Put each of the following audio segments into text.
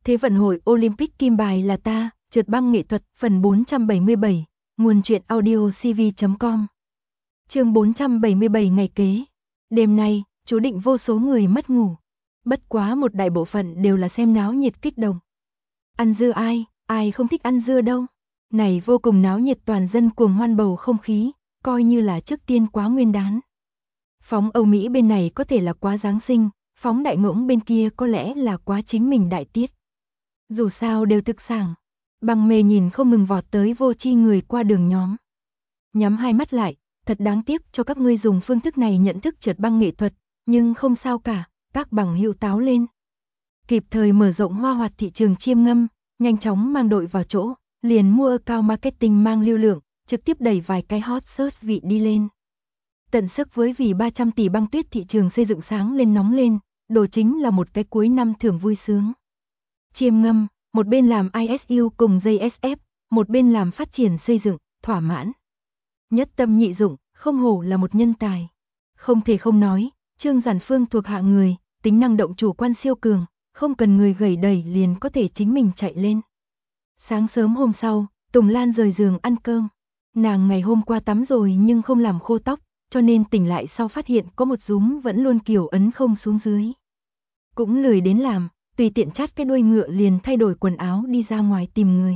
Thế vận hội Olympic kim bài là ta, trượt băng nghệ thuật, phần 477, nguồn truyện audio cv.com. Chương 477 ngày kế. Đêm nay, chú định vô số người mất ngủ. Bất quá một đại bộ phận đều là xem náo nhiệt kích động. Ăn dưa ai không thích ăn dưa đâu. Này vô cùng náo nhiệt, toàn dân cuồng hoan bầu không khí, coi như là trước tiên quá Nguyên đán. Phóng Âu Mỹ bên này có thể là quá Giáng sinh, phóng Đại Ngỗng bên kia có lẽ là quá chính mình đại tiết. Dù sao đều thực sảng. Bằng mê nhìn không ngừng vọt tới vô tri người qua đường nhóm. Nhắm hai mắt lại, thật đáng tiếc cho các ngươi dùng phương thức này nhận thức trượt băng nghệ thuật, nhưng không sao cả, các bằng hữu táo lên. Kịp thời mở rộng hoa hoạt thị trường chiêm ngâm, nhanh chóng mang đội vào chỗ, liền mua cao marketing mang lưu lượng, trực tiếp đẩy vài cái hot search vị đi lên. Tận sức với vì 300 tỷ băng tuyết thị trường xây dựng sáng lên nóng lên, đồ chính là một cái cuối năm thưởng vui sướng. Chiêm ngâm, một bên làm ISU cùng JSF, một bên làm phát triển xây dựng, thỏa mãn. Nhất tâm nhị dụng, không hổ là một nhân tài. Không thể không nói, Trương Giản Phương thuộc hạng người, tính năng động chủ quan siêu cường, không cần người gầy đẩy liền có thể chính mình chạy lên. Sáng sớm hôm sau, Tùng Lan rời giường ăn cơm. Nàng ngày hôm qua tắm rồi nhưng không làm khô tóc, cho nên tỉnh lại sau phát hiện có một rúm vẫn luôn kiểu ấn không xuống dưới. Cũng lười đến làm, tùy tiện chát cái đuôi ngựa liền thay đổi quần áo đi ra ngoài tìm người.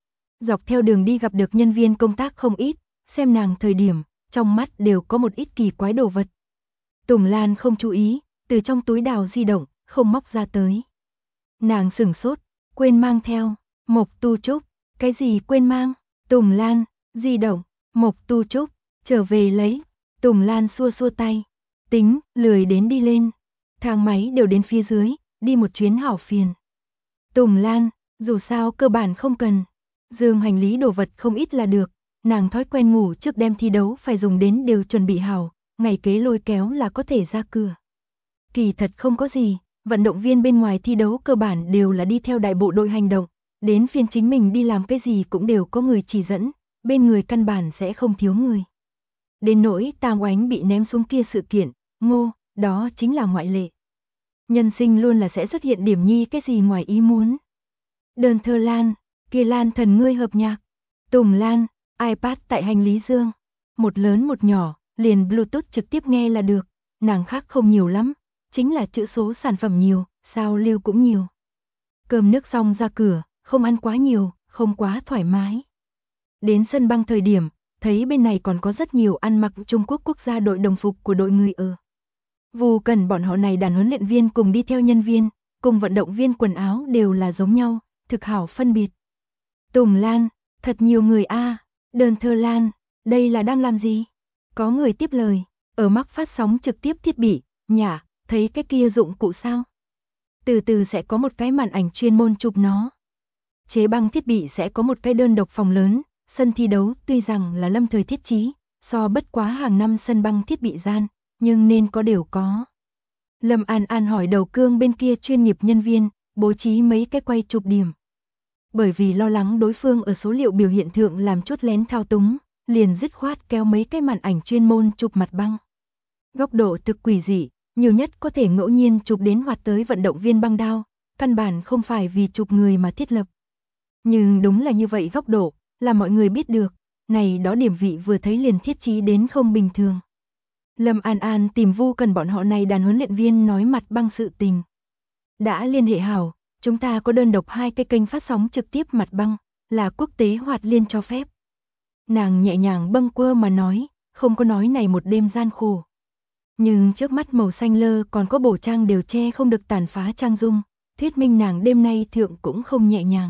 Dọc theo đường đi gặp được nhân viên công tác không ít, xem nàng thời điểm, trong mắt đều có một ít kỳ quái đồ vật. Tùng Lan không chú ý, từ trong túi đào di động, không móc ra tới. Nàng sửng sốt, quên mang theo, Mộc Tu Trúc, cái gì quên mang? Tùng Lan, di động, Mộc Tu Trúc, trở về lấy. Tùng Lan xua xua tay, tính, lười đến đi lên. Thang máy đều đến phía dưới, đi một chuyến hảo phiền. Tùng Lan, dù sao cơ bản không cần. Dương hành lý đồ vật không ít là được, nàng thói quen ngủ trước đem thi đấu phải dùng đến đều chuẩn bị hảo, ngày kế lôi kéo là có thể ra cửa. Kỳ thật không có gì, vận động viên bên ngoài thi đấu cơ bản đều là đi theo đại bộ đội hành động, đến phiên chính mình đi làm cái gì cũng đều có người chỉ dẫn, bên người căn bản sẽ không thiếu người. Đến nỗi Tam Oánh bị ném xuống kia sự kiện, đó chính là ngoại lệ. Nhân sinh luôn là sẽ xuất hiện điểm nhi cái gì ngoài ý muốn. Đơn Thơ Lan, kia Lan thần ngươi hợp nhạc. Tùng Lan, iPad tại hành lý dương. Một lớn một nhỏ, liền Bluetooth trực tiếp nghe là được. Nàng khác không nhiều lắm, chính là chữ số sản phẩm nhiều, sao lưu cũng nhiều. Cơm nước xong ra cửa, không ăn quá nhiều, không quá thoải mái. Đến sân băng thời điểm, thấy bên này còn có rất nhiều ăn mặc Trung Quốc quốc gia đội đồng phục của đội người ở. Vu Cần bọn họ này đàn huấn luyện viên cùng đi theo nhân viên, cùng vận động viên quần áo đều là giống nhau, thực hảo phân biệt. Tùng Lan, thật nhiều người a. Đơn Thơ Lan, đây là đang làm gì? Có người tiếp lời, ở mắc phát sóng trực tiếp thiết bị, nhả, thấy cái kia dụng cụ sao? Từ từ sẽ có một cái màn ảnh chuyên môn chụp nó. Chế băng thiết bị sẽ có một cái đơn độc phòng lớn, sân thi đấu tuy rằng là lâm thời thiết trí, so bất quá hàng năm sân băng thiết bị gian, nhưng nên có đều có. Lâm An An hỏi đầu cương bên kia chuyên nghiệp nhân viên, bố trí mấy cái quay chụp điểm. Bởi vì lo lắng đối phương ở số liệu biểu hiện thượng làm chốt lén thao túng, liền dứt khoát kéo mấy cái màn ảnh chuyên môn chụp mặt băng. Góc độ thực quỷ dị, nhiều nhất có thể ngẫu nhiên chụp đến hoạt tới vận động viên băng đao, căn bản không phải vì chụp người mà thiết lập. Nhưng đúng là như vậy góc độ, là mọi người biết được, này đó điểm vị vừa thấy liền thiết trí đến không bình thường. Lâm An An tìm Vu Cần bọn họ này đàn huấn luyện viên nói mặt băng sự tình. Đã liên hệ hảo, chúng ta có đơn độc 2 cái kênh phát sóng trực tiếp mặt băng, là quốc tế hoạt liên cho phép. Nàng nhẹ nhàng bâng quơ mà nói, không có nói này một đêm gian khổ. Nhưng trước mắt màu xanh lơ còn có bổ trang đều che không được tàn phá trang dung, thuyết minh nàng đêm nay thượng cũng không nhẹ nhàng.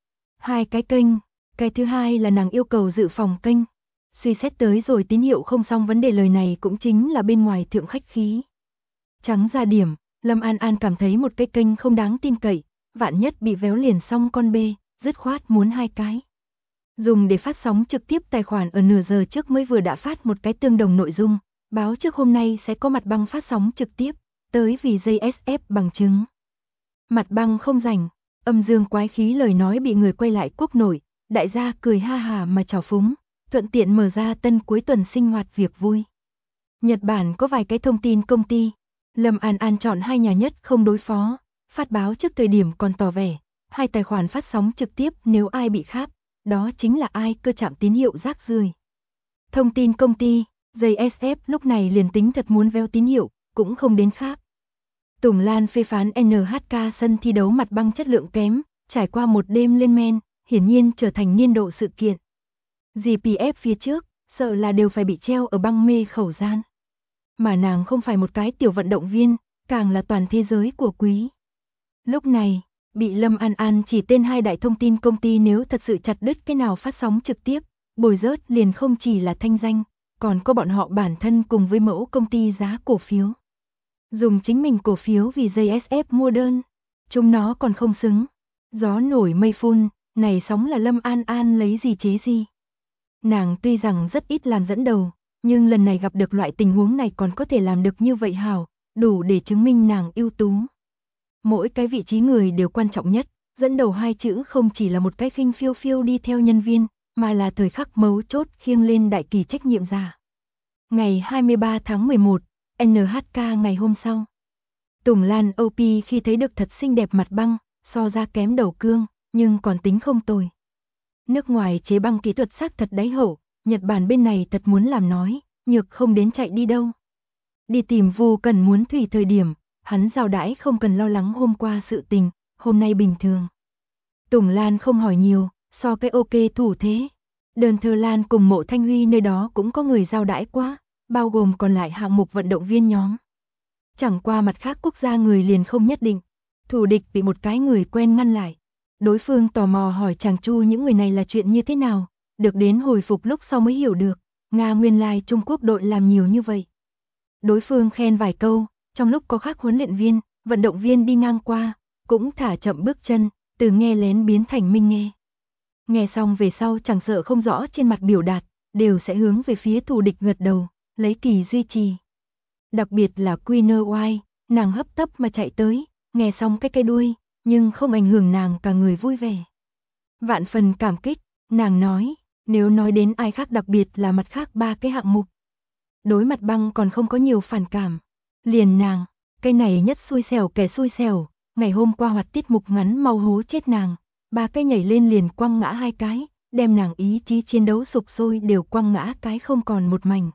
2 cái kênh, cái thứ hai là nàng yêu cầu dự phòng kênh. Suy xét tới rồi tín hiệu không xong vấn đề lời này cũng chính là bên ngoài thượng khách khí. Trắng ra điểm, Lâm An An cảm thấy một cái kênh không đáng tin cậy, vạn nhất bị véo liền xong con bê, dứt khoát muốn 2 cái. Dùng để phát sóng trực tiếp tài khoản ở nửa giờ trước mới vừa đã phát một cái tương đồng nội dung, báo trước hôm nay sẽ có mặt băng phát sóng trực tiếp, tới vì JSF bằng chứng. Mặt băng không rảnh, âm dương quái khí lời nói bị người quay lại quốc nội, đại gia cười ha hà mà trào phúng, thuận tiện mở ra tân cuối tuần sinh hoạt việc vui. Nhật Bản có vài cái thông tin công ty, Lâm An An chọn 2 nhà nhất không đối phó, phát báo trước thời điểm còn tỏ vẻ, 2 tài khoản phát sóng trực tiếp, nếu ai bị kháp, đó chính là ai cơ chạm tín hiệu rác rưởi. Thông tin công ty, JSF lúc này liền tính thật muốn veo tín hiệu, cũng không đến kháp. Tùng Lan phê phán NHK sân thi đấu mặt băng chất lượng kém, trải qua một đêm lên men, hiển nhiên trở thành niên độ sự kiện. GPF phía trước, sợ là đều phải bị treo ở băng mê khẩu gian. Mà nàng không phải một cái tiểu vận động viên, càng là toàn thế giới của quý. Lúc này, bị Lâm An An chỉ tên 2 đại thông tin công ty nếu thật sự chặt đứt cái nào phát sóng trực tiếp, bồi rớt liền không chỉ là thanh danh, còn có bọn họ bản thân cùng với mẫu công ty giá cổ phiếu. Dùng chính mình cổ phiếu vì JSF mua đơn, chúng nó còn không xứng. Gió nổi mây phun, này sóng là Lâm An An lấy gì chế gì. Nàng tuy rằng rất ít làm dẫn đầu, nhưng lần này gặp được loại tình huống này còn có thể làm được như vậy hảo, đủ để chứng minh nàng ưu tú. Mỗi cái vị trí người đều quan trọng nhất, dẫn đầu 2 chữ không chỉ là một cái khinh phiêu phiêu đi theo nhân viên, mà là thời khắc mấu chốt khiêng lên đại kỳ trách nhiệm giả. Ngày 23 tháng 11, NHK ngày hôm sau. Tùng Lan OP khi thấy được thật xinh đẹp mặt băng, so ra kém đầu cương, nhưng còn tính không tồi. Nước ngoài chế băng kỹ thuật xác thật đáy hậu, Nhật Bản bên này thật muốn làm nói, nhược không đến chạy đi đâu. Đi tìm Vu Cần muốn thủy thời điểm, hắn giao đãi không cần lo lắng hôm qua sự tình, hôm nay bình thường. Tùng Lan không hỏi nhiều, so cái ok thủ thế. Đơn Thơ Lan cùng Mộ Thanh Huy nơi đó cũng có người giao đãi quá, bao gồm còn lại hạng mục vận động viên nhóm. Chẳng qua mặt khác quốc gia người liền không nhất định. Thủ địch bị một cái người quen ngăn lại. Đối phương tò mò hỏi chàng Chu những người này là chuyện như thế nào, được đến hồi phục lúc sau mới hiểu được, Nga nguyên lai Trung Quốc đội làm nhiều như vậy. Đối phương khen vài câu, trong lúc có khác huấn luyện viên, vận động viên đi ngang qua, cũng thả chậm bước chân, từ nghe lén biến thành minh nghe. Nghe xong về sau chẳng sợ không rõ trên mặt biểu đạt, đều sẽ hướng về phía thù địch gật đầu, lấy kỳ duy trì. Đặc biệt là Queener White, nàng hấp tấp mà chạy tới, nghe xong cái đuôi, nhưng không ảnh hưởng nàng cả người vui vẻ. Vạn phần cảm kích, nàng nói, nếu nói đến ai khác đặc biệt là mặt khác 3 cái hạng mục. Đối mặt băng còn không có nhiều phản cảm. Liền nàng, cái này nhất xui xẻo kẻ xui xẻo, ngày hôm qua hoạt tiết mục ngắn mau hố chết nàng, 3 cái nhảy lên liền quăng ngã 2 cái, đem nàng ý chí chiến đấu sục sôi đều quăng ngã cái không còn một mảnh.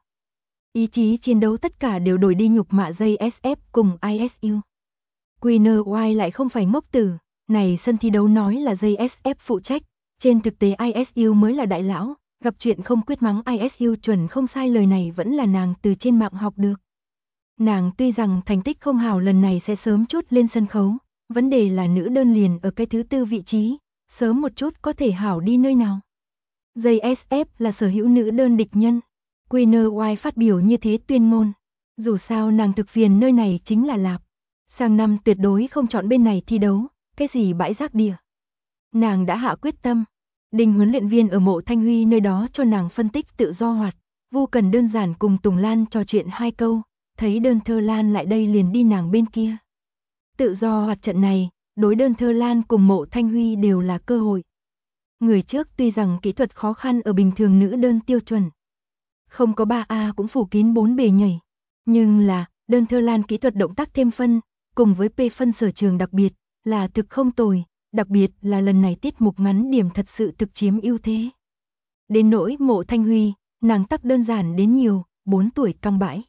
Ý chí chiến đấu tất cả đều đổi đi nhục mạ JSF cùng ISU. Queener White lại không phải ngốc tử, này sân thi đấu nói là JSF phụ trách, trên thực tế ISU mới là đại lão, gặp chuyện không quyết mắng ISU chuẩn không sai, lời này vẫn là nàng từ trên mạng học được. Nàng tuy rằng thành tích không hào lần này sẽ sớm chút lên sân khấu, vấn đề là nữ đơn liền ở cái thứ 4 vị trí, sớm một chút có thể hảo đi nơi nào. JSF là sở hữu nữ đơn địch nhân. Queener White phát biểu như thế tuyên ngôn. Dù sao nàng thực phiền nơi này chính là Lạp. Sang năm tuyệt đối không chọn bên này thi đấu, cái gì bãi rác địa. Nàng đã hạ quyết tâm. Đinh huấn luyện viên ở Mộ Thanh Huy nơi đó cho nàng phân tích tự do hoạt. Vu Cần đơn giản cùng Tùng Lan trò chuyện 2 câu, thấy Đơn Thơ Lan lại đây liền đi nàng bên kia. Tự do hoạt trận này, đối Đơn Thơ Lan cùng Mộ Thanh Huy đều là cơ hội. Người trước tuy rằng kỹ thuật khó khăn ở bình thường nữ đơn tiêu chuẩn. Không có 3A cũng phủ kín 4 bề nhảy. Nhưng là, Đơn Thơ Lan kỹ thuật động tác thêm phân, cùng với P phân sở trường đặc biệt, là thực không tồi, đặc biệt là lần này tiết mục ngắn điểm thật sự thực chiếm ưu thế. Đến nỗi Mộ Thanh Huy, nàng tắc đơn giản đến nhiều, 4 tuổi căng bãi.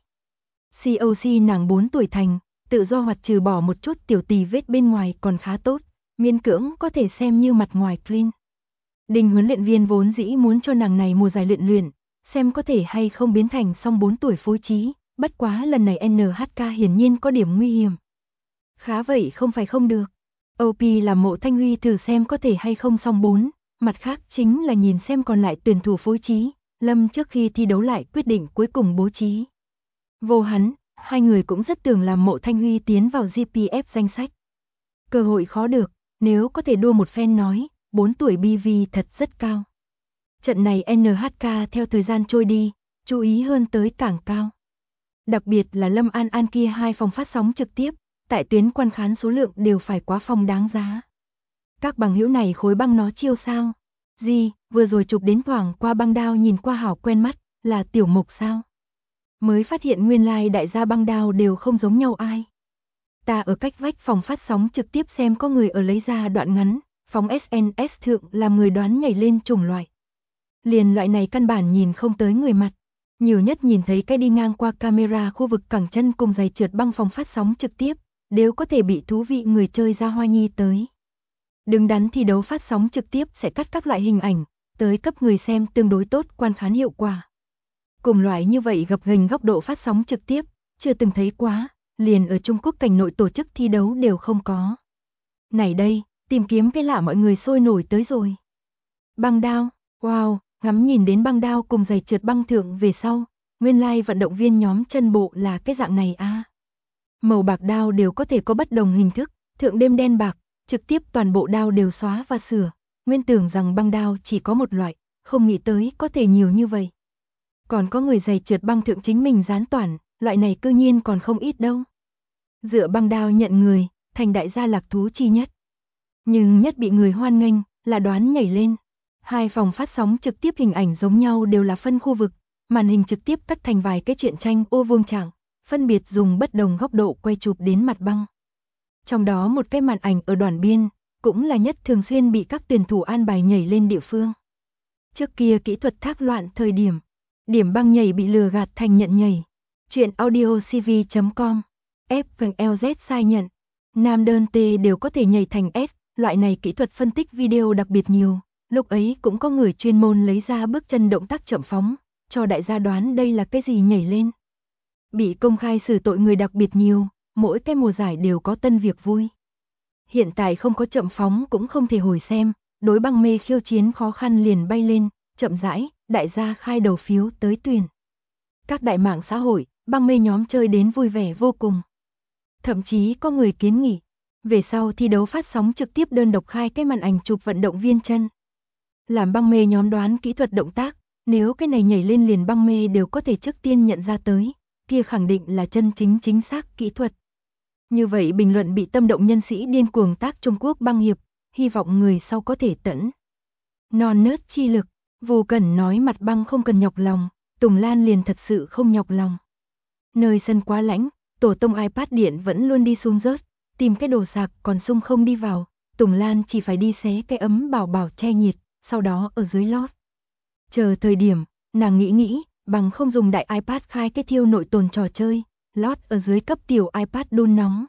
COC nàng 4 tuổi thành, tự do hoạt trừ bỏ một chút tiểu tì vết bên ngoài còn khá tốt, miễn cưỡng có thể xem như mặt ngoài clean. Đinh huấn luyện viên vốn dĩ muốn cho nàng này mùa giải luyện, xem có thể hay không biến thành song 4 tuổi phối trí, bất quá lần này NHK hiển nhiên có điểm nguy hiểm. Khá vậy không phải không được. OP là Mộ Thanh Huy thử xem có thể hay không song 4, mặt khác chính là nhìn xem còn lại tuyển thủ phối trí, Lâm trước khi thi đấu lại quyết định cuối cùng bố trí. Vô hắn, 2 người cũng rất tưởng làm Mộ Thanh Huy tiến vào GPF danh sách. Cơ hội khó được, nếu có thể đua một phen nói, 4 tuổi BV thật rất cao. Trận này NHK theo thời gian trôi đi, chú ý hơn tới càng cao. Đặc biệt là Lâm An An kia 2 phòng phát sóng trực tiếp, tại tuyến quan khán số lượng đều phải quá phòng đáng giá. Các bằng hữu này khối băng nó chiêu sao? Gì, vừa rồi chụp đến thoảng qua băng đao nhìn qua hảo quen mắt, là Tiểu Mục sao? Mới phát hiện nguyên lai đại gia băng đao đều không giống nhau ai. Ta ở cách vách phòng phát sóng trực tiếp xem có người ở lấy ra đoạn ngắn, phóng SNS thượng làm người đoán nhảy lên chủng loại. Liền loại này căn bản nhìn không tới người mặt, nhiều nhất nhìn thấy cái đi ngang qua camera khu vực cẳng chân cùng giày trượt băng phòng phát sóng trực tiếp, đều có thể bị thú vị người chơi ra hoa nhi tới. Đứng đắn thi đấu phát sóng trực tiếp sẽ cắt các loại hình ảnh, tới cấp người xem tương đối tốt quan khán hiệu quả. Cùng loại như vậy gập ghềnh góc độ phát sóng trực tiếp, chưa từng thấy quá, liền ở Trung Quốc cảnh nội tổ chức thi đấu đều không có. Này đây, tìm kiếm cái lạ mọi người sôi nổi tới rồi. Băng đao, wow, ngắm nhìn đến băng đao cùng giày trượt băng thượng về sau, nguyên lai vận động viên nhóm chân bộ là cái dạng này a. Màu bạc đao đều có thể có bất đồng hình thức, thượng đêm đen bạc, trực tiếp toàn bộ đao đều xóa và sửa, nguyên tưởng rằng băng đao chỉ có một loại, không nghĩ tới có thể nhiều như vậy. Còn có người giày trượt băng thượng chính mình dán toàn, loại này cư nhiên còn không ít đâu. Dựa băng đao nhận người, thành đại gia lạc thú chi nhất. Nhưng nhất bị người hoan nghênh, là đoán nhảy lên. Hai phòng phát sóng trực tiếp hình ảnh giống nhau đều là phân khu vực, màn hình trực tiếp cắt thành vài cái truyện tranh ô vuông trạng, phân biệt dùng bất đồng góc độ quay chụp đến mặt băng. Trong đó một cái màn ảnh ở đoạn biên, cũng là nhất thường xuyên bị các tuyển thủ an bài nhảy lên địa phương. Trước kia kỹ thuật thác loạn thời điểm, điểm băng nhảy bị lừa gạt thành nhận nhảy. Chuyện audiocv.com, F&LZ sai nhận, nam đơn T đều có thể nhảy thành S, loại này kỹ thuật phân tích video đặc biệt nhiều. Lúc ấy cũng có người chuyên môn lấy ra bước chân động tác chậm phóng, cho đại gia đoán đây là cái gì nhảy lên. Bị công khai xử tội người đặc biệt nhiều, mỗi cái mùa giải đều có tân việc vui. Hiện tại không có chậm phóng cũng không thể hồi xem, đối băng mê khiêu chiến khó khăn liền bay lên, chậm rãi, đại gia khai đầu phiếu tới tuyển. Các đại mạng xã hội, băng mê nhóm chơi đến vui vẻ vô cùng. Thậm chí có người kiến nghị, về sau thi đấu phát sóng trực tiếp đơn độc khai cái màn ảnh chụp vận động viên chân. Làm băng mê nhóm đoán kỹ thuật động tác, nếu cái này nhảy lên liền băng mê đều có thể trước tiên nhận ra tới, kia khẳng định là chân chính xác kỹ thuật. Như vậy bình luận bị tâm động nhân sĩ điên cuồng tác Trung Quốc băng hiệp, hy vọng người sau có thể tẫn. Non nớt chi lực, Vô Cẩn nói mặt băng không cần nhọc lòng, Tùng Lan liền thật sự không nhọc lòng. Nơi sân quá lạnh, tổ tông iPad điện vẫn luôn đi xuống rớt, tìm cái đồ sạc còn sung không đi vào, Tùng Lan chỉ phải đi xé cái ấm bảo che nhiệt, sau đó ở dưới lót. Chờ thời điểm, nàng nghĩ, bằng không dùng đại iPad khai cái thiêu nội tồn trò chơi, lót ở dưới cấp tiểu iPad đun nóng.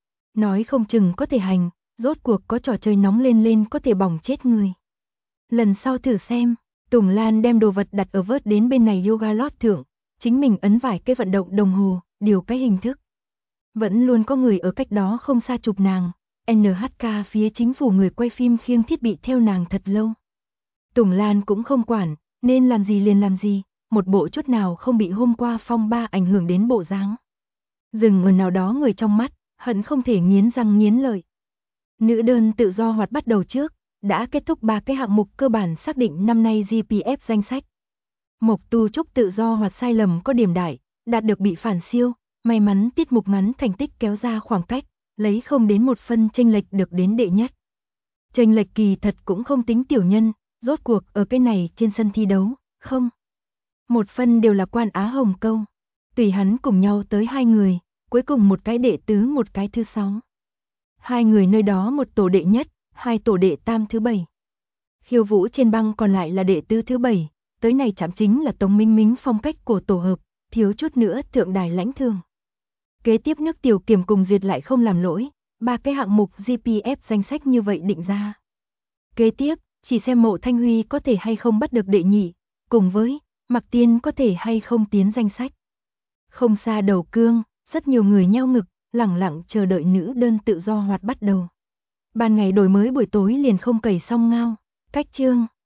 Nói không chừng có thể hành, rốt cuộc có trò chơi nóng lên có thể bỏng chết người. Lần sau thử xem, Tùng Lan đem đồ vật đặt ở vớt đến bên này yoga lót thượng, chính mình ấn vài cái vận động đồng hồ, điều cái hình thức. Vẫn luôn có người ở cách đó không xa chụp nàng, NHK phía chính phủ người quay phim khiêng thiết bị theo nàng thật lâu. Tùng Lan cũng không quản, nên làm gì liền làm gì, một bộ chút nào không bị hôm qua phong ba ảnh hưởng đến bộ dáng. Dừng ở nào đó người trong mắt, hận không thể nghiến răng nghiến lợi. Nữ đơn tự do hoạt bắt đầu trước, đã kết thúc 3 cái hạng mục cơ bản xác định năm nay GPF danh sách. Mộc Tu Trúc tự do hoạt sai lầm có điểm đại, đạt được bị phản siêu, may mắn tiết mục ngắn thành tích kéo ra khoảng cách, lấy không đến một phân chênh lệch được đến đệ nhất. Chênh lệch kỳ thật cũng không tính tiểu nhân, rốt cuộc ở cái này trên sân thi đấu, không. Một phân đều là Quan Á Hồng Câu, tùy hắn cùng nhau tới 2 người, cuối cùng một cái đệ tứ một cái thứ 6. 2 người nơi đó một tổ đệ nhất, 2 tổ đệ tam thứ 7. Khiêu vũ trên băng còn lại là đệ tứ thứ 7, tới này chạm chính là Tống Minh Mính phong cách của tổ hợp, thiếu chút nữa thượng đài lãnh thường. Kế tiếp nước tiểu kiểm cùng duyệt lại không làm lỗi, 3 cái hạng mục GPF danh sách như vậy định ra. Kế tiếp, chỉ xem Mộ Thanh Huy có thể hay không bắt được đệ nhị, cùng với Mạc Tiên có thể hay không tiến danh sách. Không xa đầu cương, rất nhiều người nheo ngực, lẳng lặng chờ đợi nữ đơn tự do hoạt bắt đầu. Ban ngày đổi mới buổi tối liền không cày xong ngao, cách chương.